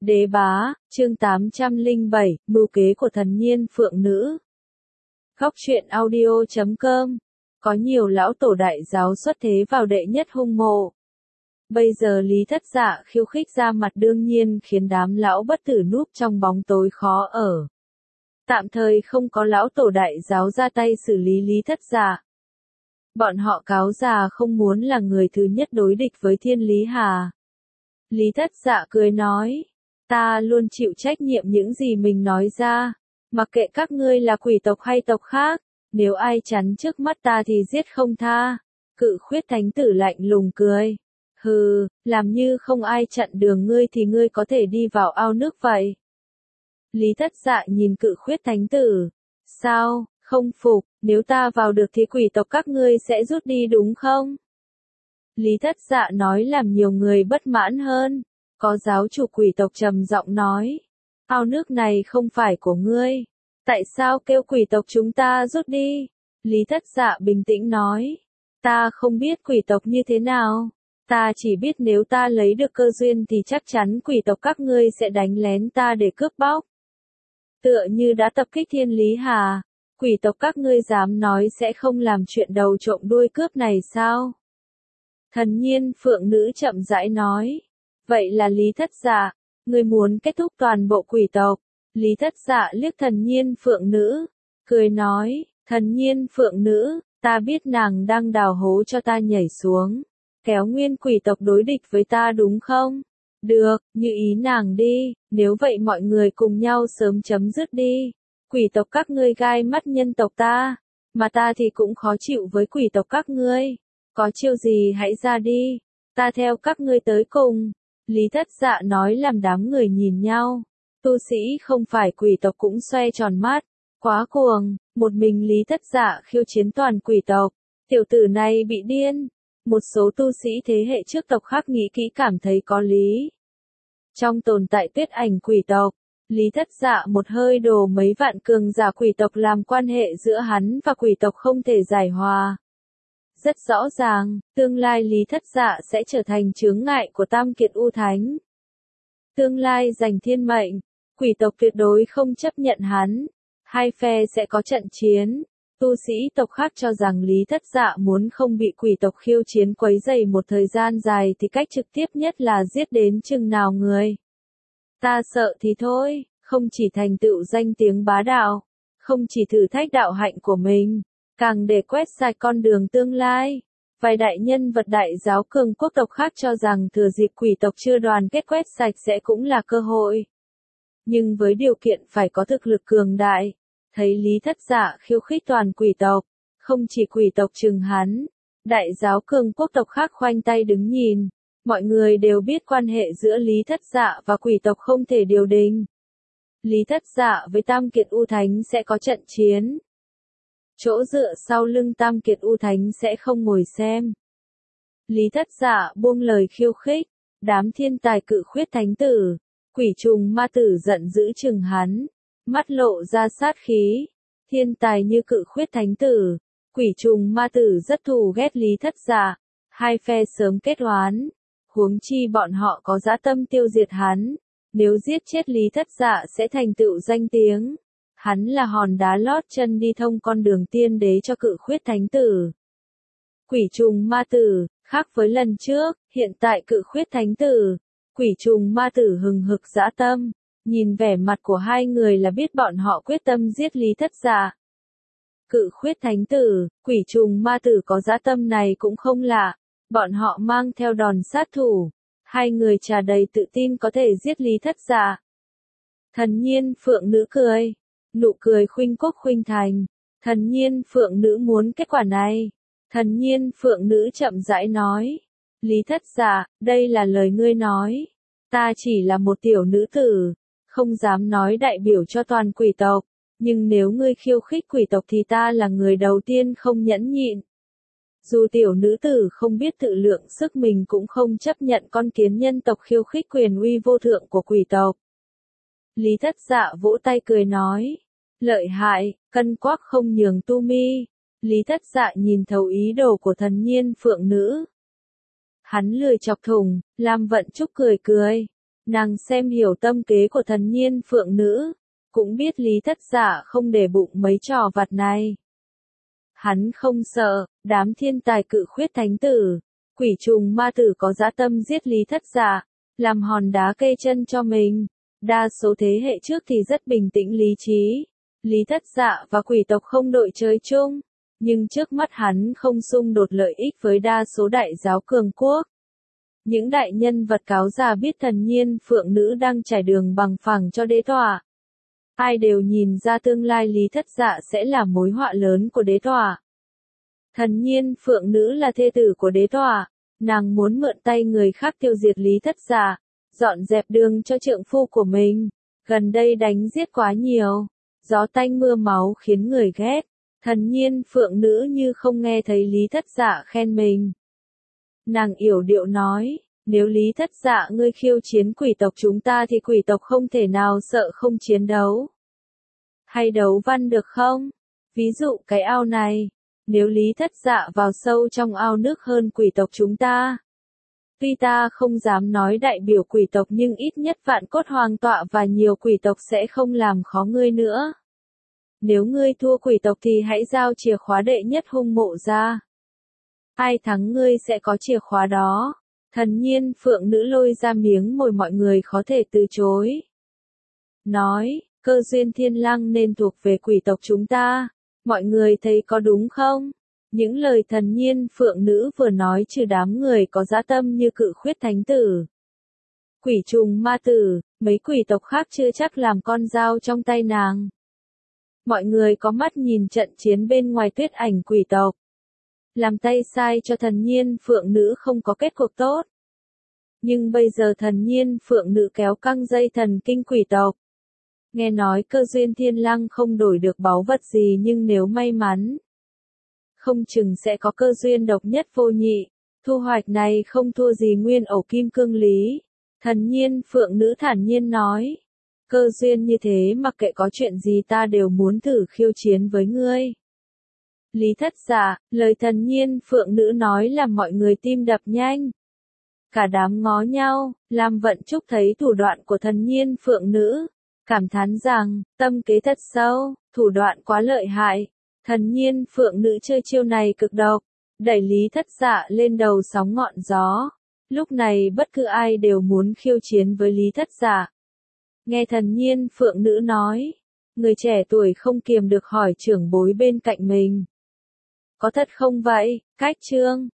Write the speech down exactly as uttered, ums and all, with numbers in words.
Đế bá, chương tám trăm lẻ bảy, mưu kế của thần nhiên phượng nữ. Góc truyện audio chấm com. Có nhiều lão tổ đại giáo xuất thế vào đệ nhất hung mộ. Bây giờ Lý Thất Dạ khiêu khích ra mặt đương nhiên khiến đám lão bất tử núp trong bóng tối khó ở. Tạm thời không có lão tổ đại giáo ra tay xử lý Lý Thất Dạ. Bọn họ cáo già không muốn là người thứ nhất đối địch với Thiên Lý Hà. Lý Thất Dạ cười nói, ta luôn chịu trách nhiệm những gì mình nói ra, mặc kệ các ngươi là quỷ tộc hay tộc khác, nếu ai chắn trước mắt ta thì giết không tha. Cự khuyết thánh tử lạnh lùng cười, hừ, làm như không ai chặn đường ngươi thì ngươi có thể đi vào ao nước vậy. Lý Thất Dạ nhìn cự khuyết thánh tử, sao, không phục, nếu ta vào được thì quỷ tộc các ngươi sẽ rút đi đúng không? Lý Thất Dạ nói làm nhiều người bất mãn hơn. Có giáo chủ quỷ tộc trầm giọng nói, ao nước này không phải của ngươi, tại sao kêu quỷ tộc chúng ta rút đi? Lý Thất Dạ bình tĩnh nói, ta không biết quỷ tộc như thế nào, ta chỉ biết nếu ta lấy được cơ duyên thì chắc chắn quỷ tộc các ngươi sẽ đánh lén ta để cướp bóc. Tựa như đã tập kích Thiên Lý Hà, quỷ tộc các ngươi dám nói sẽ không làm chuyện đầu trộm đuôi cướp này sao? Thần nhiên phượng nữ chậm rãi nói, vậy là Lý Thất Dạ, ngươi muốn kết thúc toàn bộ quỷ tộc. Lý Thất Dạ liếc thần nhiên phượng nữ, cười nói, thần nhiên phượng nữ, ta biết nàng đang đào hố cho ta nhảy xuống, kéo nguyên quỷ tộc đối địch với ta đúng không? Được, như ý nàng đi, nếu vậy mọi người cùng nhau sớm chấm dứt đi. Quỷ tộc các ngươi gai mắt nhân tộc ta, mà ta thì cũng khó chịu với quỷ tộc các ngươi. Có chiêu gì hãy ra đi, ta theo các ngươi tới cùng. Lý Thất Dạ nói làm đám người nhìn nhau. Tu sĩ không phải quỷ tộc cũng xoe tròn mắt. Quá cuồng, một mình Lý Thất Dạ khiêu chiến toàn quỷ tộc. Tiểu tử này bị điên. Một số tu sĩ thế hệ trước tộc khác nghĩ kỹ cảm thấy có lý. Trong tồn tại tuyết ảnh quỷ tộc, Lý Thất Dạ một hơi đổ mấy vạn cường giả quỷ tộc làm quan hệ giữa hắn và quỷ tộc không thể giải hòa. Rất rõ ràng, tương lai Lý Thất Dạ sẽ trở thành chướng ngại của Tam Kiệt U Thánh. Tương lai giành thiên mệnh, quỷ tộc tuyệt đối không chấp nhận hắn. Hai phe sẽ có trận chiến. Tu sĩ tộc khác cho rằng Lý Thất Dạ muốn không bị quỷ tộc khiêu chiến quấy rầy một thời gian dài thì cách trực tiếp nhất là giết đến chừng nào người. Ta sợ thì thôi, không chỉ thành tựu danh tiếng bá đạo, không chỉ thử thách đạo hạnh của mình, càng để quét sạch con đường tương lai. Vài đại nhân vật đại giáo cường quốc tộc khác cho rằng thừa dịp quỷ tộc chưa đoàn kết quét sạch sẽ cũng là cơ hội. Nhưng với điều kiện phải có thực lực cường đại, thấy Lý Thất Dạ khiêu khích toàn quỷ tộc, không chỉ quỷ tộc chừng hắn, đại giáo cường quốc tộc khác khoanh tay đứng nhìn. Mọi người đều biết quan hệ giữa Lý Thất Dạ và quỷ tộc không thể điều đình. Lý Thất Dạ với Tam Kiệt U Thánh sẽ có trận chiến. Chỗ dựa sau lưng Tam Kiệt U Thánh sẽ không ngồi xem. Lý Thất Dạ buông lời khiêu khích, đám thiên tài cự khuyết thánh tử, quỷ trùng ma tử giận dữ chừng hắn, mắt lộ ra sát khí. Thiên tài như cự khuyết thánh tử, quỷ trùng ma tử rất thù ghét Lý Thất Dạ, hai phe sớm kết oán, huống chi bọn họ có dã tâm tiêu diệt hắn, nếu giết chết Lý Thất Dạ sẽ thành tựu danh tiếng. Hắn là hòn đá lót chân đi thông con đường tiên đế cho cự khuyết thánh tử. Quỷ trùng ma tử, khác với lần trước, hiện tại cự khuyết thánh tử, quỷ trùng ma tử hừng hực dã tâm, nhìn vẻ mặt của hai người là biết bọn họ quyết tâm giết Lý Thất Dạ. Cự khuyết thánh tử, quỷ trùng ma tử có dã tâm này cũng không lạ, bọn họ mang theo đòn sát thủ, hai người trà đầy tự tin có thể giết Lý Thất Dạ. Thần nhiên phượng nữ cười. Nụ cười khuynh quốc khuynh thành. Thần nhiên phượng nữ muốn kết quả này. Thần nhiên phượng nữ chậm rãi nói. Lý Thất Dạ, đây là lời ngươi nói. Ta chỉ là một tiểu nữ tử, không dám nói đại biểu cho toàn quỷ tộc. Nhưng nếu ngươi khiêu khích quỷ tộc thì ta là người đầu tiên không nhẫn nhịn. Dù tiểu nữ tử không biết tự lượng sức mình cũng không chấp nhận con kiến nhân tộc khiêu khích quyền uy vô thượng của quỷ tộc. Lý Thất Dạ vỗ tay cười nói. Lợi hại, cân quắc không nhường tu mi. Lý Thất Dạ nhìn thấu ý đồ của thần nhiên phượng nữ. Hắn lười chọc thùng, Lam Vận Trúc cười cười. Nàng xem hiểu tâm kế của thần nhiên phượng nữ, cũng biết Lý Thất Dạ không để bụng mấy trò vặt này. Hắn không sợ, đám thiên tài cự khuyết thánh tử, quỷ trùng ma tử có dã tâm giết Lý Thất Dạ, làm hòn đá kê chân cho mình. Đa số thế hệ trước thì rất bình tĩnh lý trí. Lý Thất Dạ và quỷ tộc không đội trời chung, nhưng trước mắt hắn không xung đột lợi ích với đa số đại giáo cường quốc. Những đại nhân vật cáo già biết thần nhiên phượng nữ đang trải đường bằng phẳng cho đế tọa. Ai đều nhìn ra tương lai Lý Thất Dạ sẽ là mối họa lớn của đế tọa. Thần nhiên phượng nữ là thê tử của đế tọa, nàng muốn mượn tay người khác tiêu diệt Lý Thất Dạ, dọn dẹp đường cho trượng phu của mình. Gần đây đánh giết quá nhiều, gió tanh mưa máu khiến người ghét. Thần nhiên phượng nữ như không nghe thấy Lý Thất Dạ khen mình. Nàng yểu điệu nói, nếu Lý Thất Dạ ngươi khiêu chiến quỷ tộc chúng ta thì quỷ tộc không thể nào sợ không chiến đấu. Hay đấu văn được không? Ví dụ cái ao này, nếu Lý Thất Dạ vào sâu trong ao nước hơn quỷ tộc chúng ta. Tuy ta không dám nói đại biểu quỷ tộc nhưng ít nhất vạn cốt hoàng tọa và nhiều quỷ tộc sẽ không làm khó ngươi nữa. Nếu ngươi thua quỷ tộc thì hãy giao chìa khóa đệ nhất hung mộ ra. Ai thắng ngươi sẽ có chìa khóa đó. Thần nhiên phượng nữ lôi ra miếng mồi mọi người khó thể từ chối. Nói, cơ duyên thiên lăng nên thuộc về quỷ tộc chúng ta. Mọi người thấy có đúng không? Những lời thần nhiên phượng nữ vừa nói trừ đám người có dã tâm như cự khuyết thánh tử, quỷ trùng ma tử, mấy quỷ tộc khác chưa chắc làm con dao trong tay nàng. Mọi người có mắt nhìn trận chiến bên ngoài tuyết ảnh quỷ tộc. Làm tay sai cho thần nhiên phượng nữ không có kết cục tốt. Nhưng bây giờ thần nhiên phượng nữ kéo căng dây thần kinh quỷ tộc. Nghe nói cơ duyên thiên lăng không đổi được báu vật gì nhưng nếu may mắn, không chừng sẽ có cơ duyên độc nhất vô nhị. Thu hoạch này không thua gì nguyên ổ kim cương lý. Thần nhiên phượng nữ thản nhiên nói. Cơ duyên như thế mặc kệ có chuyện gì ta đều muốn thử khiêu chiến với ngươi. Lý Thất Dạ, lời thần nhiên phượng nữ nói làm mọi người tim đập nhanh. Cả đám ngó nhau, Lam Vận Trúc thấy thủ đoạn của thần nhiên phượng nữ, cảm thán rằng, tâm kế thật sâu, thủ đoạn quá lợi hại. Thần nhiên phượng nữ chơi chiêu này cực độc, đẩy Lý Thất Dạ lên đầu sóng ngọn gió. Lúc này bất cứ ai đều muốn khiêu chiến với Lý Thất Dạ. Nghe thần nhiên phượng nữ nói, người trẻ tuổi không kiềm được hỏi trưởng bối bên cạnh mình. Có thật không vậy, Cách Trương?